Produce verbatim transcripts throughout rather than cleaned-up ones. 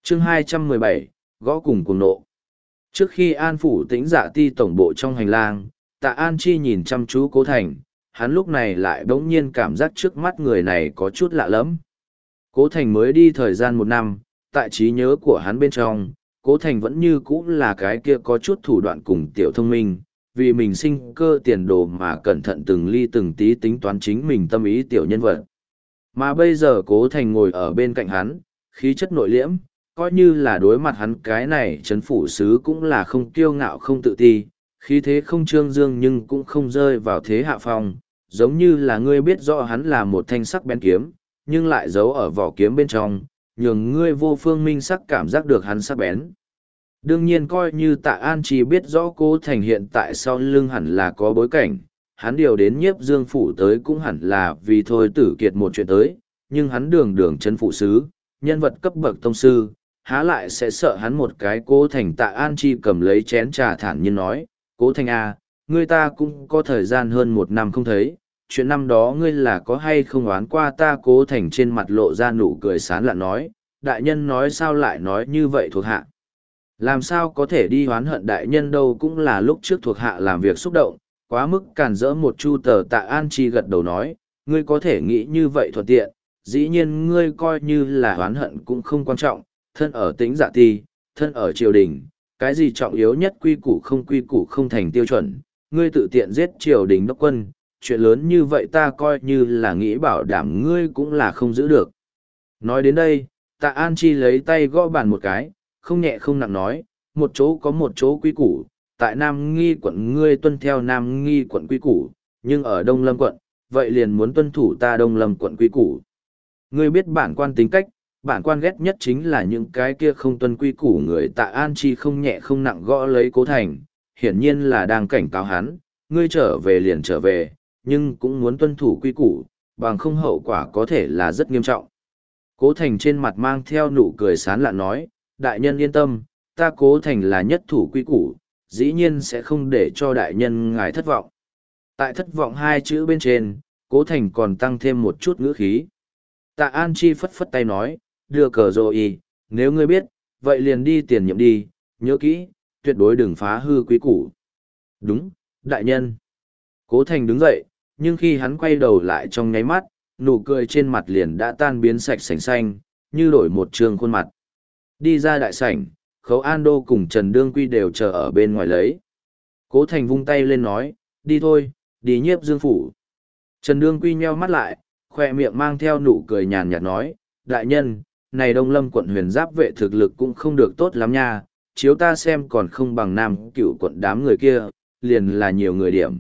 chương hai trăm mười bảy, gõ cùng cuồng nộ. Trước khi An Phủ Tĩnh Dạ Ti tổng bộ trong hành lang, Tạ An Chi nhìn chăm chú Cố Thành, hắn lúc này lại bỗng nhiên cảm giác trước mắt người này có chút lạ lẫm. Cố Thành mới đi thời gian một năm, tại trí nhớ của hắn bên trong, Cố Thành vẫn như cũ là cái kia có chút thủ đoạn cùng tiểu thông minh, vì mình sinh cơ tiền đồ mà cẩn thận từng ly từng tí tính toán chính mình tâm ý tiểu nhân vật. Mà bây giờ Cố Thành ngồi ở bên cạnh hắn, khí chất nội liễm, coi như là đối mặt hắn cái này chấn phủ sứ cũng là không kiêu ngạo không tự ti, khí thế không trương dương nhưng cũng không rơi vào thế hạ phong, giống như là ngươi biết rõ hắn là một thanh sắc bén kiếm, nhưng lại giấu ở vỏ kiếm bên trong, nhường ngươi vô phương minh sắc cảm giác được hắn sắc bén. Đương nhiên coi như Tạ An chỉ biết rõ Cố Thành hiện tại sau lưng hẳn là có bối cảnh, hắn điều đến Nhiếp Dương phủ tới cũng hẳn là vì thôi tử kiệt một chuyện tới, nhưng hắn đường đường chân phụ sứ, nhân vật cấp bậc tông sư, há lại sẽ sợ hắn một cái. Cố Thành Tạ An Chi cầm lấy chén trà thản nhiên nói, Cố Thành à, ngươi ta cũng có thời gian hơn một năm không thấy, chuyện năm đó ngươi là có hay không oán qua ta? Cố Thành trên mặt lộ ra nụ cười sán lạ nói, đại nhân nói sao lại nói như vậy thuộc hạ. Làm sao có thể đi oán hận đại nhân đâu, cũng là lúc trước thuộc hạ làm việc xúc động, quá mức càn rỡ một chu. Tờ Tạ An Chi gật đầu nói, ngươi có thể nghĩ như vậy thuận tiện, dĩ nhiên ngươi coi như là oán hận cũng không quan trọng, thân ở Tĩnh Dạ Ti, thân ở triều đình, cái gì trọng yếu nhất quy củ không quy củ không thành tiêu chuẩn, ngươi tự tiện giết triều đình đốc quân, chuyện lớn như vậy ta coi như là nghĩ bảo đảm ngươi cũng là không giữ được. Nói đến đây, Tạ An Chi lấy tay gõ bàn một cái, không nhẹ không nặng nói, một chỗ có một chỗ quy củ, tại Nam Nghi quận ngươi tuân theo Nam Nghi quận quy củ, nhưng ở Đông Lâm quận, vậy liền muốn tuân thủ ta Đông Lâm quận quy củ. Ngươi biết bản quan tính cách, bản quan ghét nhất chính là những cái kia không tuân quy củ người. Tạ An Chi không nhẹ không nặng gõ lấy Cố Thành, hiển nhiên là đang cảnh cáo hắn, ngươi trở về liền trở về, nhưng cũng muốn tuân thủ quy củ, bằng không hậu quả có thể là rất nghiêm trọng. Cố Thành trên mặt mang theo nụ cười sán lạ nói, đại nhân yên tâm, ta Cố Thành là nhất thủ quy củ, dĩ nhiên sẽ không để cho đại nhân ngài thất vọng. Tại thất vọng hai chữ bên trên, Cố Thành còn tăng thêm một chút ngữ khí. Tạ An Chi phất phất tay nói, đưa cờ rồi, nếu ngươi biết, vậy liền đi tiền nhiệm đi, nhớ kỹ, tuyệt đối đừng phá hư quý củ. Đúng, đại nhân. Cố Thành đứng dậy, nhưng khi hắn quay đầu lại trong nháy mắt, nụ cười trên mặt liền đã tan biến sạch sành xanh, như đổi một trường khuôn mặt. Đi ra đại sảnh, Khấu An Đô cùng Trần Đương Quy đều chờ ở bên ngoài lấy. Cố Thành vung tay lên nói, đi thôi, đi Nhiếp Dương phủ. Trần Đương Quy nheo mắt lại, khoe miệng mang theo nụ cười nhàn nhạt nói, đại nhân, này Đông Lâm quận huyền giáp vệ thực lực cũng không được tốt lắm nha, chiếu ta xem còn không bằng Nam Cửu quận đám người kia, liền là nhiều người điểm.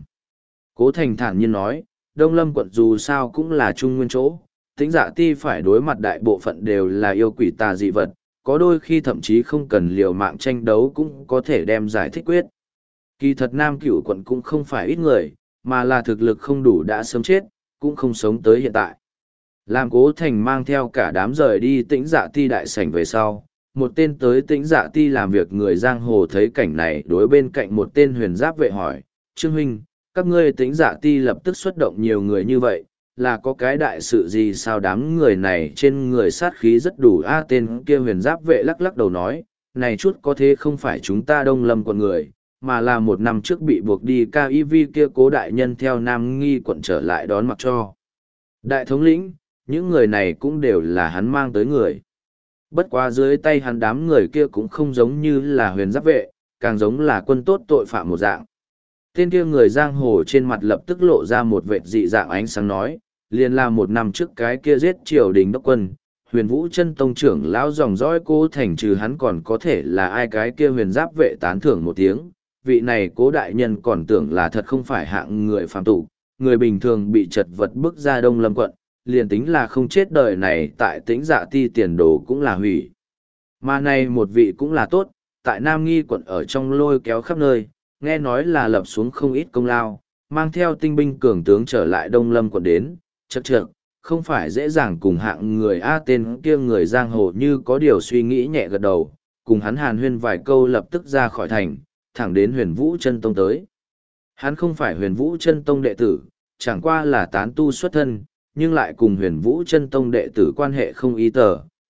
Cố Thành thản nhiên nói, Đông Lâm quận dù sao cũng là trung nguyên chỗ, Tĩnh Dạ Ti phải đối mặt đại bộ phận đều là yêu quỷ tà dị vật, có đôi khi thậm chí không cần liều mạng tranh đấu cũng có thể đem giải thích quyết. Kỳ thật Nam Cửu quận cũng không phải ít người, mà là thực lực không đủ đã sớm chết, cũng không sống tới hiện tại. Làm Cố Thành mang theo cả đám rời đi Tĩnh Dạ Ti đại sảnh về sau, một tên tới Tĩnh Dạ Ti làm việc người giang hồ thấy cảnh này đối bên cạnh một tên huyền giáp vệ hỏi, Trương Huynh, các ngươi Tĩnh Dạ Ti lập tức xuất động nhiều người như vậy, là có cái đại sự gì sao? Đám người này trên người sát khí rất đủ a. Tên kia huyền giáp vệ lắc lắc đầu nói, này chút có thế không phải chúng ta Đông Lâm quận người, mà là một năm trước bị buộc đi ca i vê kia Cố đại nhân theo Nam Nghi quận trở lại đón mặc cho đại thống lĩnh, những người này cũng đều là hắn mang tới người. Bất quá dưới tay hắn đám người kia cũng không giống như là huyền giáp vệ, càng giống là quân tốt tội phạm một dạng. Tên kia người giang hồ trên mặt lập tức lộ ra một vệt dị dạng ánh sáng nói, liền là một năm trước cái kia giết triều đình đốc quân, huyền vũ chân tông trưởng lão dòng dõi Cố Thành, trừ hắn còn có thể là ai? Cái kia huyền giáp vệ tán thưởng một tiếng, vị này Cố đại nhân còn tưởng là thật không phải hạng người phàm tục, người bình thường bị chật vật bức ra Đông Lâm quận, liền tính là không chết đời này tại Tĩnh Dạ Ti tiền đồ cũng là hủy. Mà này một vị cũng là tốt, tại Nam Nghi quận ở trong lôi kéo khắp nơi, nghe nói là lập xuống không ít công lao, mang theo tinh binh cường tướng trở lại Đông Lâm quận đến, chật chật, không phải dễ dàng cùng hạng người A. Tên kia người giang hồ như có điều suy nghĩ nhẹ gật đầu, cùng hắn hàn huyên vài câu lập tức ra khỏi thành, thẳng đến huyền vũ chân tông tới. Hắn không phải huyền vũ chân tông đệ tử, chẳng qua là tán tu xuất thân, nhưng lại cùng huyền vũ chân tông đệ tử quan hệ không ý tờ.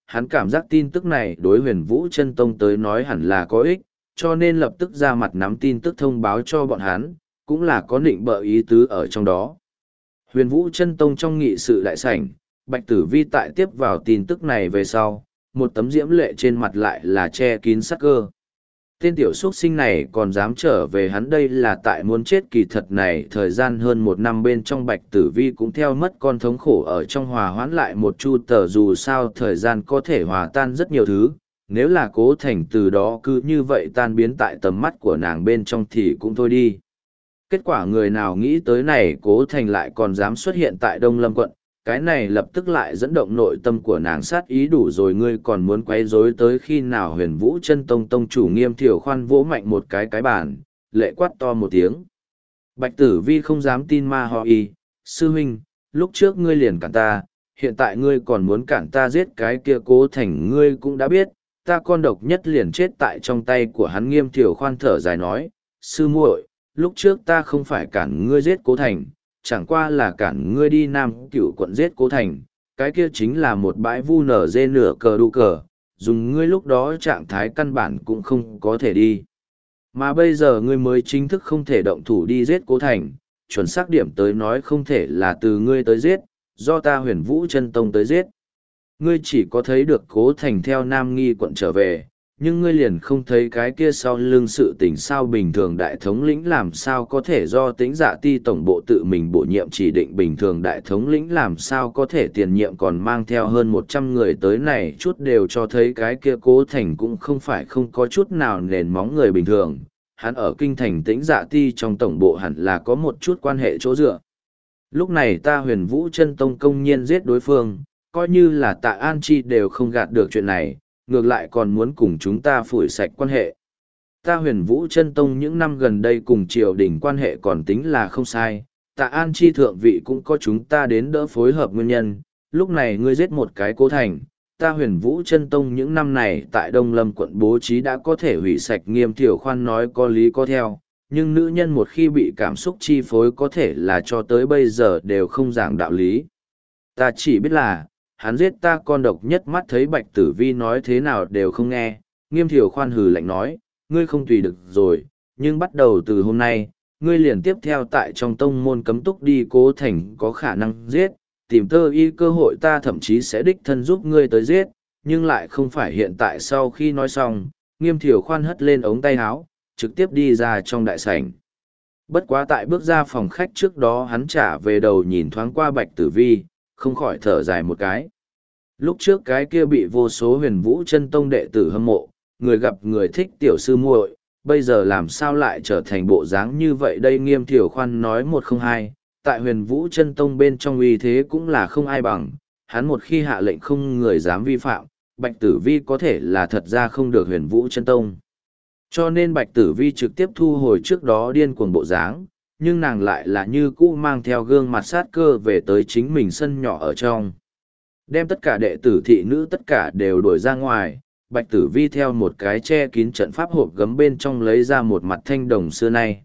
hắn cảm giác tin tức này đối huyền vũ chân tông tới nói hẳn là có ích, cho nên lập tức ra mặt nắm tin tức thông báo cho bọn hắn, cũng là có định bợ ý tứ ở trong đó. Huyền vũ chân tông trong nghị sự đại sảnh, Bạch Tử Vi tại tiếp vào tin tức này về sau, một tấm diễm lệ trên mặt lại là che kín sắc cơ. Tên tiểu xuất sinh này còn dám trở về, hắn đây là tại muốn chết. Kỳ thật này thời gian hơn một năm bên trong Bạch Tử Vi cũng theo mất con thống khổ ở trong hòa hoãn lại một chu tờ, dù sao thời gian có thể hòa tan rất nhiều thứ, nếu là Cố Thành từ đó cứ như vậy tan biến tại tầm mắt của nàng bên trong thì cũng thôi đi. Kết quả người nào nghĩ tới này Cố Thành lại còn dám xuất hiện tại Đông Lâm quận, cái này lập tức lại dẫn động nội tâm của nàng sát ý đủ rồi, ngươi còn muốn quấy rối tới khi nào? Huyền Vũ Chân Tông tông chủ Nghiêm Thiểu Khoan vỗ mạnh một cái cái bàn, lệ quát to một tiếng. Bạch Tử Vi không dám tin ma ho y, sư huynh, lúc trước ngươi liền cản ta, hiện tại ngươi còn muốn cản ta giết cái kia Cố Thành, ngươi cũng đã biết, ta con độc nhất liền chết tại trong tay của hắn. Nghiêm Thiểu Khoan thở dài nói, sư muội, lúc trước ta không phải cản ngươi giết Cố Thành, chẳng qua là cản ngươi đi Nam Cửu quận giết Cố Thành, cái kia chính là một bãi vu nở dê nửa cờ đu cờ, dùng ngươi lúc đó trạng thái căn bản cũng không có thể đi. Mà bây giờ ngươi mới chính thức không thể động thủ đi giết Cố Thành, chuẩn xác điểm tới nói không thể là từ ngươi tới giết, do ta Huyền Vũ Chân Tông tới giết. Ngươi chỉ có thấy được Cố Thành theo Nam Nghi quận trở về, nhưng ngươi liền không thấy cái kia sau lưng sự tình sao? Bình thường đại thống lĩnh làm sao có thể do Tĩnh Dạ Ti tổng bộ tự mình bổ nhiệm chỉ định? Bình thường đại thống lĩnh làm sao có thể tiền nhiệm còn mang theo hơn một trăm người tới? Này chút đều cho thấy cái kia Cố Thành cũng không phải không có chút nào nền móng người bình thường, hắn ở kinh thành Tĩnh Dạ Ti trong tổng bộ hẳn là có một chút quan hệ chỗ dựa. Lúc này ta Huyền Vũ Chân Tông công nhiên giết đối phương, coi như là Tạ An Chi đều không gạt được chuyện này, ngược lại còn muốn cùng chúng ta phủi sạch quan hệ. Ta Huyền Vũ Chân Tông những năm gần đây cùng triều đình quan hệ còn tính là không sai, Tạ An Chi thượng vị cũng có chúng ta đến đỡ phối hợp nguyên nhân, lúc này ngươi giết một cái Cố Thành, ta Huyền Vũ Chân Tông những năm này tại Đông Lâm quận bố trí đã có thể hủy sạch. Nghiêm Thiểu Khoan nói có lý có theo, nhưng nữ nhân một khi bị cảm xúc chi phối có thể là cho tới bây giờ đều không giảng đạo lý. Ta chỉ biết là, hắn giết ta con độc nhất. Mắt thấy Bạch Tử Vi nói thế nào đều không nghe, Nghiêm Thiểu Khoan hừ lạnh nói, ngươi không tùy được rồi, nhưng bắt đầu từ hôm nay, ngươi liền tiếp theo tại trong tông môn cấm túc đi Cố Thành có khả năng giết, tìm tơ y cơ hội ta thậm chí sẽ đích thân giúp ngươi tới giết, nhưng lại không phải hiện tại. Sau khi nói xong, Nghiêm Thiểu Khoan hất lên ống tay áo, trực tiếp đi ra trong đại sảnh. Bất quá tại bước ra phòng khách trước đó hắn trả về đầu nhìn thoáng qua Bạch Tử Vi, không khỏi thở dài một cái. Lúc trước cái kia bị vô số Huyền Vũ Chân Tông đệ tử hâm mộ, người gặp người thích tiểu sư muội, bây giờ làm sao lại trở thành bộ dáng như vậy đây? Nghiêm Thiểu Khoan nói một không hai, tại Huyền Vũ Chân Tông bên trong uy thế cũng là không ai bằng, hắn một khi hạ lệnh không người dám vi phạm, Bạch Tử Vi có thể là thật ra không được Huyền Vũ Chân Tông. Cho nên Bạch Tử Vi trực tiếp thu hồi trước đó điên cuồng bộ dáng, nhưng nàng lại là như cũ mang theo gương mặt sát cơ về tới chính mình sân nhỏ ở trong. Đem tất cả đệ tử thị nữ tất cả đều đuổi ra ngoài, Bạch Tử Vi theo một cái che kín trận pháp hộp gấm bên trong lấy ra một mặt thanh đồng xưa nay.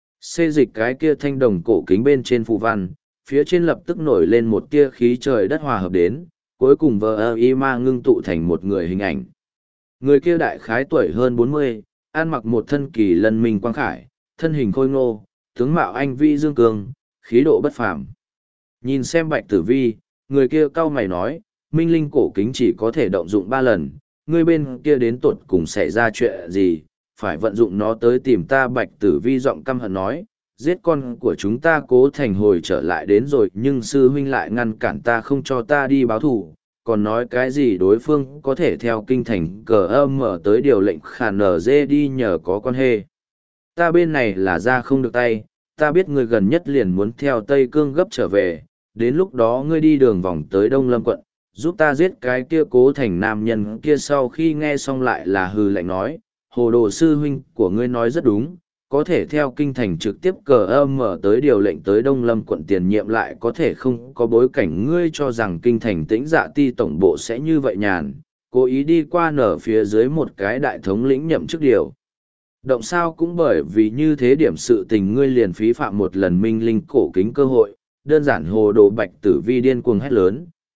Xê dịch cái kia thanh đồng cổ kính bên trên phù văn, phía trên lập tức nổi lên một tia khí trời đất hòa hợp đến, cuối cùng vờ ơ y ma ngưng tụ thành một người hình ảnh. Người kia đại khái tuổi hơn bốn mươi, ăn mặc một thân kỳ lân minh quang khải, thân hình khôi ngô, tướng mạo anh vi dương cường, khí độ bất phàm. Nhìn xem Bạch Tử Vi, người kia cau mày nói, minh linh cổ kính chỉ có thể động dụng ba lần, ngươi bên kia đến tột cùng xảy ra chuyện gì, phải vận dụng nó tới tìm ta? Bạch Tử Vi giọng căm hận nói, giết con của chúng ta Cố Thành hồi trở lại đến rồi, nhưng sư huynh lại ngăn cản ta không cho ta đi báo thù, còn nói cái gì đối phương có thể theo kinh thành cờ âm mở tới điều lệnh khả nở dê đi nhờ có quan hệ. Ta bên này là ra không được tay, ta biết ngươi gần nhất liền muốn theo Tây Cương gấp trở về, đến lúc đó ngươi đi đường vòng tới Đông Lâm quận, giúp ta giết cái kia Cố Thành nam nhân kia. Sau khi nghe xong lại là hừ lạnh nói, hồ đồ sư huynh của ngươi nói rất đúng, có thể theo kinh thành trực tiếp cờ âm mở tới điều lệnh tới Đông Lâm quận tiền nhiệm lại có thể không có bối cảnh. Ngươi cho rằng kinh thành Tĩnh Dạ Ti tổng bộ sẽ như vậy nhàn, cố ý đi qua nở phía dưới một cái đại thống lĩnh nhậm chức điều động sao? Cũng bởi vì như thế điểm sự tình ngươi liền phí phạm một lần minh linh cổ kính cơ hội, đơn giản hồ đồ. Bạch Tử Vi điên cuồng hét lớn,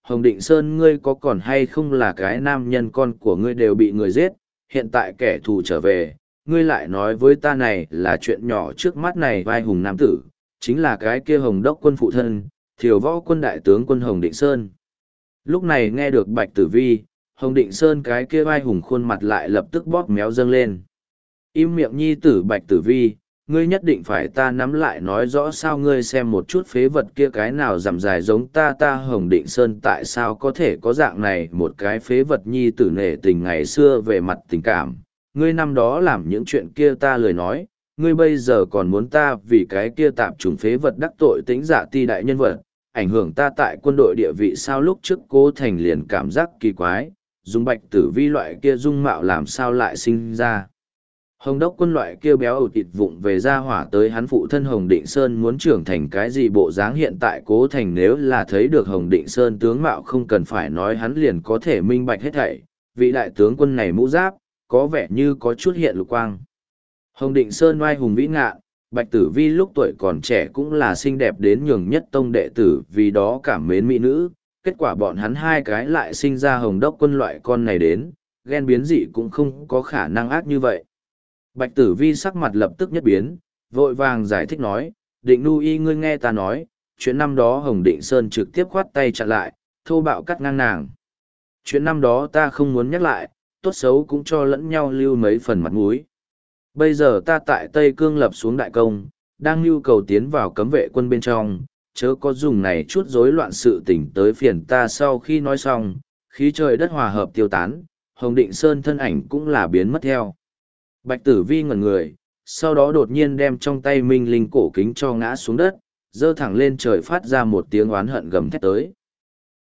Hồng Định Sơn ngươi có còn hay không là cái nam nhân con của ngươi đều bị người giết, hiện tại kẻ thù trở về, ngươi lại nói với ta này là chuyện nhỏ trước mắt này vai hùng nam tử, chính là cái kia Hồng Đốc quân phụ thân, Thiều Võ quân đại tướng quân Hồng Định Sơn. Lúc này nghe được Bạch Tử Vi, Hồng Định Sơn cái kia vai hùng khuôn mặt lại lập tức bóp méo dâng lên. Im miệng nhi tử Bạch Tử Vi, ngươi nhất định phải ta nắm lại nói rõ sao ngươi xem một chút phế vật kia cái nào rằm dài giống ta ta Hồng Định Sơn tại sao có thể có dạng này một cái phế vật nhi tử nể tình ngày xưa về mặt tình cảm. Ngươi năm đó làm những chuyện kia ta lời nói, ngươi bây giờ còn muốn ta vì cái kia tạp trùng phế vật đắc tội tính giả ti đại nhân vật, ảnh hưởng ta tại quân đội địa vị sao lúc trước Cố Thành liền cảm giác kỳ quái, dùng Bạch Tử Vi loại kia dung mạo làm sao lại sinh ra. Hồng Đốc quân loại kia béo ổ thịt vụng về ra hỏa tới hắn phụ thân Hồng Định Sơn muốn trưởng thành cái gì bộ dáng hiện tại Cố Thành nếu là thấy được Hồng Định Sơn tướng mạo không cần phải nói hắn liền có thể minh bạch hết thảy, vị đại tướng quân này mũ giáp, có vẻ như có chút hiện lục quang. Hồng Định Sơn oai hùng vĩ ngạn, Bạch Tử Vi lúc tuổi còn trẻ cũng là xinh đẹp đến nhường nhất tông đệ tử vì đó cảm mến mỹ nữ, kết quả bọn hắn hai cái lại sinh ra Hồng Đốc quân loại con này đến, ghen biến dị cũng không có khả năng ác như vậy. Bạch Tử Vi sắc mặt lập tức nhất biến, vội vàng giải thích nói, Định Nu Y ngươi nghe ta nói, chuyện năm đó Hồng Định Sơn trực tiếp khoát tay chặn lại, thô bạo cắt ngang nàng. Chuyện năm đó ta không muốn nhắc lại, tốt xấu cũng cho lẫn nhau lưu mấy phần mặt mũi. Bây giờ ta tại Tây Cương lập xuống đại công, đang nhu cầu tiến vào cấm vệ quân bên trong, chớ có dùng này chút rối loạn sự tình tới phiền ta sau khi nói xong, khí trời đất hòa hợp tiêu tán, Hồng Định Sơn thân ảnh cũng là biến mất theo. Bạch Tử Vi ngẩn người, sau đó đột nhiên đem trong tay minh linh cổ kính cho ngã xuống đất, dơ thẳng lên trời phát ra một tiếng oán hận gầm thét tới.